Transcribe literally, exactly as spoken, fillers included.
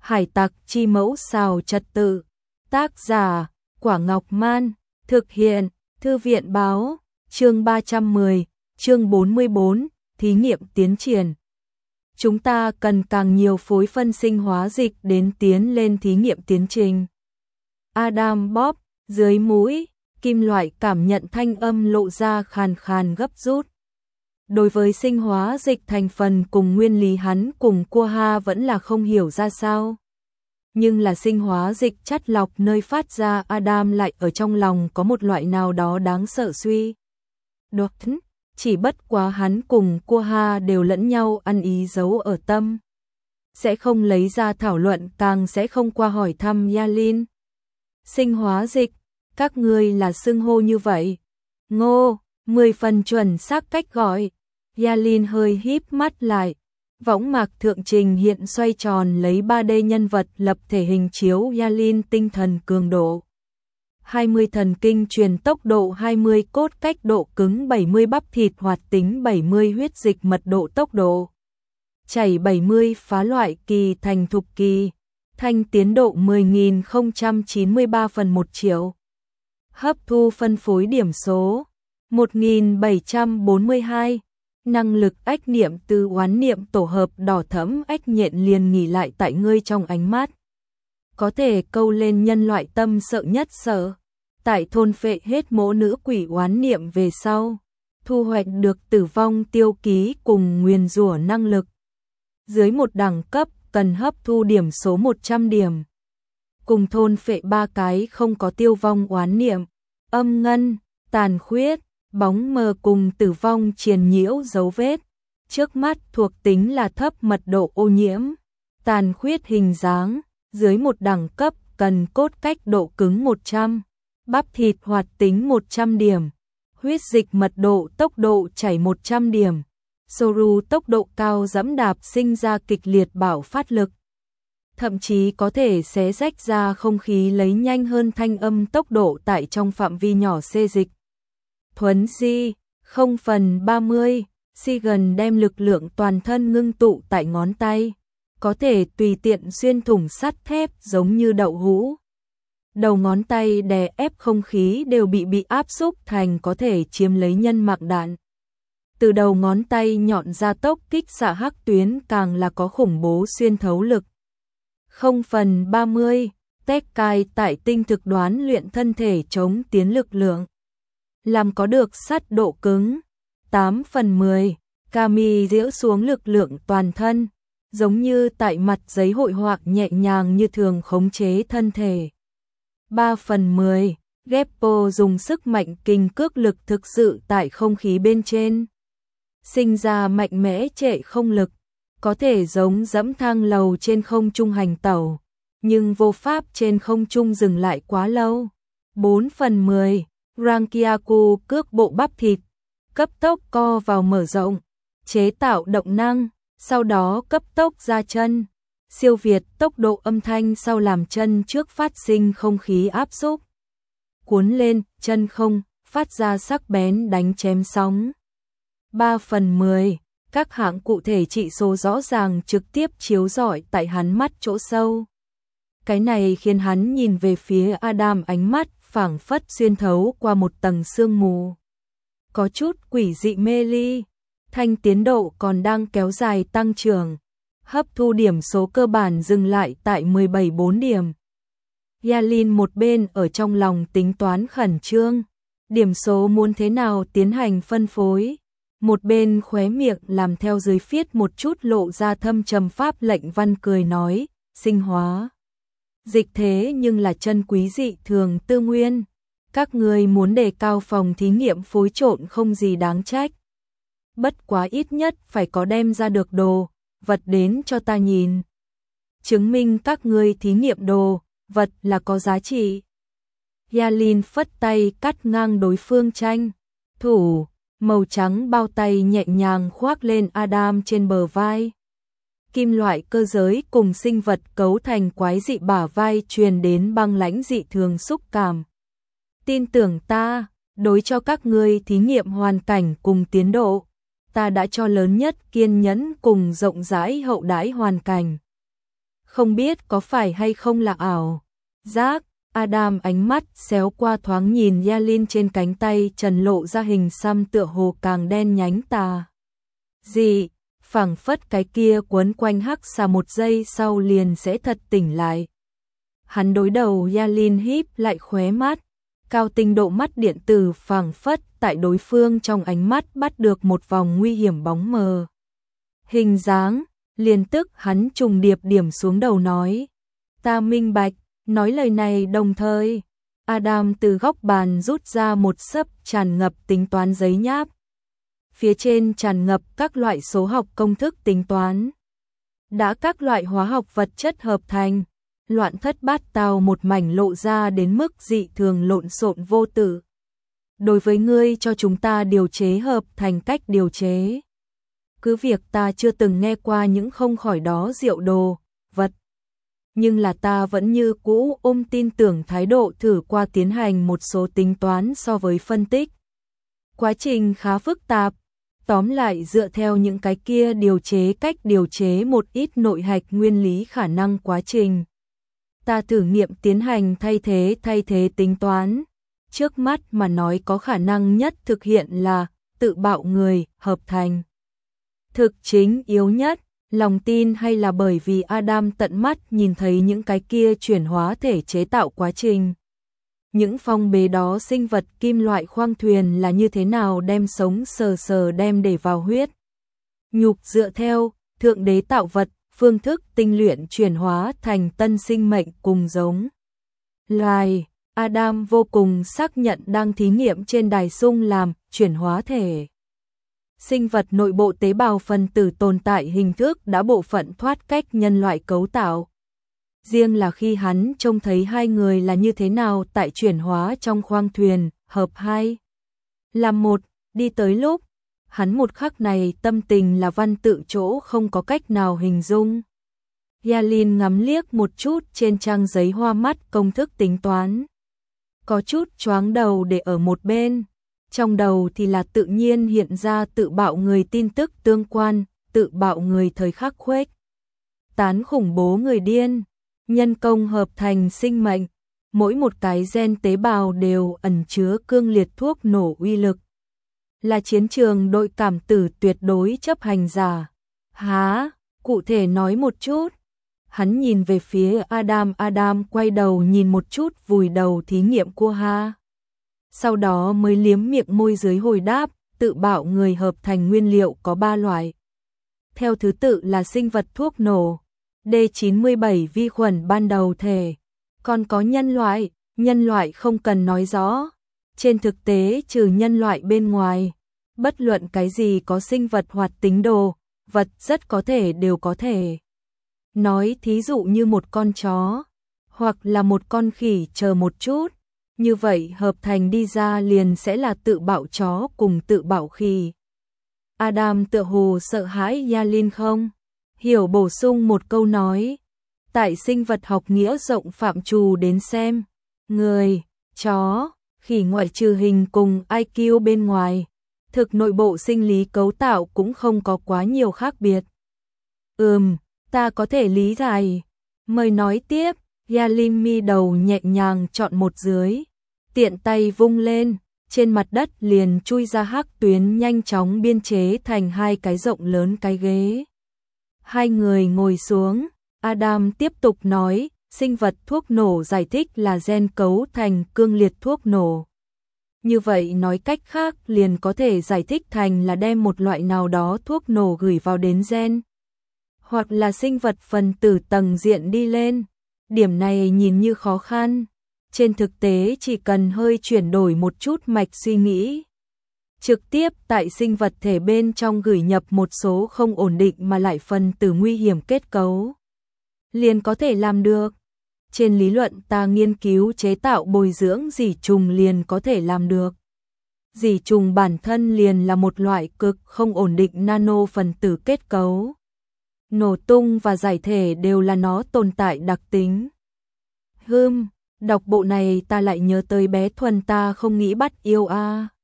Hải tặc chi mẫu xào trật tự. Tác giả, Quả Ngọc Man. Thực hiện, Thư viện Báo. Chương ba trăm mười, chương bốn mươi bốn, thí nghiệm tiến triển. Chúng ta cần càng nhiều phối phân sinh hóa dịch đến tiến lên thí nghiệm tiến trình. Adam bóp dưới mũi, kim loại cảm nhận thanh âm lộ ra khàn khàn gấp rút. Đối với sinh hóa dịch thành phần cùng nguyên lý hắn cùng Quha vẫn là không hiểu ra sao. Nhưng là sinh hóa dịch chắt lọc nơi phát ra Adam lại ở trong lòng có một loại nào đó đáng sợ suy. Đột chỉ bất quá hắn cùng Quha đều lẫn nhau ăn ý giấu ở tâm. Sẽ không lấy ra thảo luận, càng sẽ không qua hỏi thăm Yalin. Sinh hóa dịch, các ngươi là xưng hô như vậy. Ngô, mười phần chuẩn xác cách gọi. Yalin hơi híp mắt lại. Võng mạc thượng trình hiện xoay tròn lấy ba D nhân vật lập thể hình chiếu Yalin tinh thần cường độ. hai mươi thần kinh truyền tốc độ hai mươi, cốt cách độ cứng bảy mươi, bắp thịt hoạt tính bảy mươi, huyết dịch mật độ tốc độ chảy bảy mươi, phá loại kỳ thành thục kỳ, thanh tiến độ mười nghìn không trăm chín mươi ba phần một triệu. Hấp thu phân phối điểm số một nghìn bảy trăm bốn mươi hai. Năng lực ách niệm từ oán niệm tổ hợp đỏ thẫm ách nhện liền nghỉ lại tại ngươi trong ánh mắt. Có thể câu lên nhân loại tâm sợ nhất sợ. Tại thôn phệ hết mỗ nữ quỷ oán niệm về sau, thu hoạch được tử vong tiêu ký cùng nguyền rủa năng lực. Dưới một đẳng cấp cần hấp thu điểm số một trăm điểm. Cùng thôn phệ ba cái không có tiêu vong oán niệm, âm ngân, tàn khuyết, bóng mờ cùng tử vong triền nhiễu dấu vết. Trước mắt thuộc tính là thấp mật độ ô nhiễm, tàn khuyết hình dáng. Dưới một đẳng cấp cần cốt cách độ cứng một trăm, bắp thịt hoạt tính một trăm điểm, huyết dịch mật độ tốc độ chảy một trăm điểm. Soru tốc độ cao dẫm đạp sinh ra kịch liệt bạo phát lực. Thậm chí có thể xé rách ra không khí lấy nhanh hơn thanh âm tốc độ tại trong phạm vi nhỏ xê dịch. Thuấn di, không phần ba mươi, Sigan đem lực lượng toàn thân ngưng tụ tại ngón tay. Có thể tùy tiện xuyên thủng sắt thép giống như đậu hũ. Đầu ngón tay đè ép không khí đều bị bị áp xúc thành có thể chiếm lấy nhân mạng đạn. Từ đầu ngón tay nhọn ra tốc kích xạ hắc tuyến càng là có khủng bố xuyên thấu lực. Không phần ba mươi, Tekkai tại tinh thực đoán luyện thân thể chống tiến lực lượng. Làm có được sắt độ cứng. tám phần mười, Kami giễu xuống lực lượng toàn thân. Giống như tại mặt giấy hội họa nhẹ nhàng như thường khống chế thân thể. ba phần mười, Geppo dùng sức mạnh kình cước lực thực sự tại không khí bên trên. Sinh ra mạnh mẽ trệ không lực, có thể giống dẫm thang lầu trên không trung hành tẩu, nhưng vô pháp trên không trung dừng lại quá lâu. bốn phần mười, Rankiaku cước bộ bắp thịt, cấp tốc co vào mở rộng, chế tạo động năng. Sau đó cấp tốc ra chân, siêu việt tốc độ âm thanh sau làm chân trước phát sinh không khí áp xúc. Cuốn lên, chân không, phát ra sắc bén đánh chém sóng. ba phần mười, các hạng cụ thể trị số rõ ràng trực tiếp chiếu rọi tại hắn mắt chỗ sâu. Cái này khiến hắn nhìn về phía Adam ánh mắt phảng phất xuyên thấu qua một tầng sương mù. Có chút quỷ dị mê ly. Thanh tiến độ còn đang kéo dài tăng trưởng. Hấp thu điểm số cơ bản dừng lại tại mười bảy phẩy bốn điểm. Yalin một bên ở trong lòng tính toán khẩn trương. Điểm số muốn thế nào tiến hành phân phối. Một bên khóe miệng làm theo dưới phiết một chút lộ ra thâm trầm pháp lệnh văn cười nói. Sinh hóa dịch thế nhưng là chân quý dị thường tư nguyên. Các người muốn đề cao phòng thí nghiệm phối trộn không gì đáng trách. Bất quá ít nhất phải có đem ra được đồ, vật đến cho ta nhìn. Chứng minh các ngươi thí nghiệm đồ, vật là có giá trị. Yalin phất tay cắt ngang đối phương tranh. Thủ, màu trắng bao tay nhẹ nhàng khoác lên Adam trên bờ vai. Kim loại cơ giới cùng sinh vật cấu thành quái dị bả vai truyền đến băng lãnh dị thường xúc cảm. Tin tưởng ta, đối cho các ngươi thí nghiệm hoàn cảnh cùng tiến độ. Ta đã cho lớn nhất kiên nhẫn cùng rộng rãi hậu đãi hoàn cảnh. Không biết có phải hay không là ảo giác. Adam ánh mắt xéo qua thoáng nhìn Yalin trên cánh tay trần lộ ra hình xăm tựa hồ càng đen nhánh tà dị, phảng phất cái kia quấn quanh hắc xà một giây sau liền sẽ thật tỉnh lại. Hắn đối đầu Yalin híp lại khóe mắt, cao tinh độ mắt điện tử phảng phất tại đối phương trong ánh mắt bắt được một vòng nguy hiểm bóng mờ. Hình dáng, liền tức hắn trùng điệp điểm xuống đầu nói, ta minh bạch. Nói lời này đồng thời, Adam từ góc bàn rút ra một xấp tràn ngập tính toán giấy nháp. Phía trên tràn ngập các loại số học công thức tính toán. Đã các loại hóa học vật chất hợp thành, loạn thất bát tao một mảnh lộ ra đến mức dị thường lộn xộn vô tử. Đối với ngươi cho chúng ta điều chế hợp thành cách điều chế. Cứ việc ta chưa từng nghe qua những không khỏi đó diệu đồ, vật. Nhưng là ta vẫn như cũ ôm tin tưởng thái độ thử qua tiến hành một số tính toán so với phân tích. Quá trình khá phức tạp, tóm lại dựa theo những cái kia điều chế cách điều chế một ít nội hạch nguyên lý khả năng quá trình. Ta thử nghiệm tiến hành thay thế thay thế tính toán. Trước mắt mà nói có khả năng nhất thực hiện là tự bạo người, hợp thành. Thực chính yếu nhất. Lòng tin hay là bởi vì Adam tận mắt nhìn thấy những cái kia chuyển hóa thể chế tạo quá trình. Những phong bế đó sinh vật kim loại khoang thuyền là như thế nào đem sống sờ sờ đem để vào huyết. Nhục dựa theo, thượng đế tạo vật, phương thức tinh luyện chuyển hóa thành tân sinh mệnh cùng giống. Loài, Adam vô cùng xác nhận đang thí nghiệm trên đài sung làm chuyển hóa thể. Sinh vật nội bộ tế bào phân tử tồn tại hình thức đã bộ phận thoát cách nhân loại cấu tạo. Riêng là khi hắn trông thấy hai người là như thế nào tại chuyển hóa trong khoang thuyền, hợp hai. Làm một, đi tới lúc, hắn một khắc này tâm tình là văn tự chỗ không có cách nào hình dung. Yalin ngắm liếc một chút trên trang giấy hoa mắt công thức tính toán. Có chút choáng đầu để ở một bên. Trong đầu thì là tự nhiên hiện ra tự bạo người tin tức tương quan, tự bạo người thời khắc khuếch. Tán khủng bố người điên, nhân công hợp thành sinh mệnh, mỗi một cái gen tế bào đều ẩn chứa cương liệt thuốc nổ uy lực. Là chiến trường đội cảm tử tuyệt đối chấp hành giả. Há, cụ thể nói một chút. Hắn nhìn về phía Adam, Adam quay đầu nhìn một chút vùi đầu thí nghiệm của ha. Sau đó mới liếm miệng môi dưới hồi đáp, tự bạo người hợp thành nguyên liệu có ba loại. Theo thứ tự là sinh vật thuốc nổ, D chín mươi bảy vi khuẩn ban đầu thể, còn có nhân loại, nhân loại không cần nói rõ. Trên thực tế trừ nhân loại bên ngoài, bất luận cái gì có sinh vật hoạt tính đồ, vật rất có thể đều có thể. Nói thí dụ như một con chó, hoặc là một con khỉ chờ một chút. Như vậy hợp thành đi ra liền sẽ là tự bạo chó cùng tự bạo khỉ. Adam tựa hồ sợ hãi Yalin không? Hiểu bổ sung một câu nói. Tại sinh vật học nghĩa rộng phạm trù đến xem. Người, chó, khỉ ngoại trừ hình cùng I Q bên ngoài. Thực nội bộ sinh lý cấu tạo cũng không có quá nhiều khác biệt. Ừm, ta có thể lý giải. Mời nói tiếp. Yalin mi đầu nhẹ nhàng chọn một dưới. Tiện tay vung lên, trên mặt đất liền chui ra hắc tuyến nhanh chóng biên chế thành hai cái rộng lớn cái ghế. Hai người ngồi xuống, Adam tiếp tục nói, sinh vật thuốc nổ giải thích là gen cấu thành cương liệt thuốc nổ. Như vậy nói cách khác liền có thể giải thích thành là đem một loại nào đó thuốc nổ gửi vào đến gen. Hoặc là sinh vật phần tử tầng diện đi lên. Điểm này nhìn như khó khăn. Trên thực tế chỉ cần hơi chuyển đổi một chút mạch suy nghĩ. Trực tiếp tại sinh vật thể bên trong gửi nhập một số không ổn định mà lại phần tử nguy hiểm kết cấu. Liền có thể làm được. Trên lý luận ta nghiên cứu chế tạo bồi dưỡng dỉ trùng liền có thể làm được. Dỉ trùng bản thân liền là một loại cực không ổn định nano phần tử kết cấu. Nổ tung và giải thể đều là nó tồn tại đặc tính. Hừm, đọc bộ này ta lại nhớ tới bé Thuần ta không nghĩ bắt yêu a.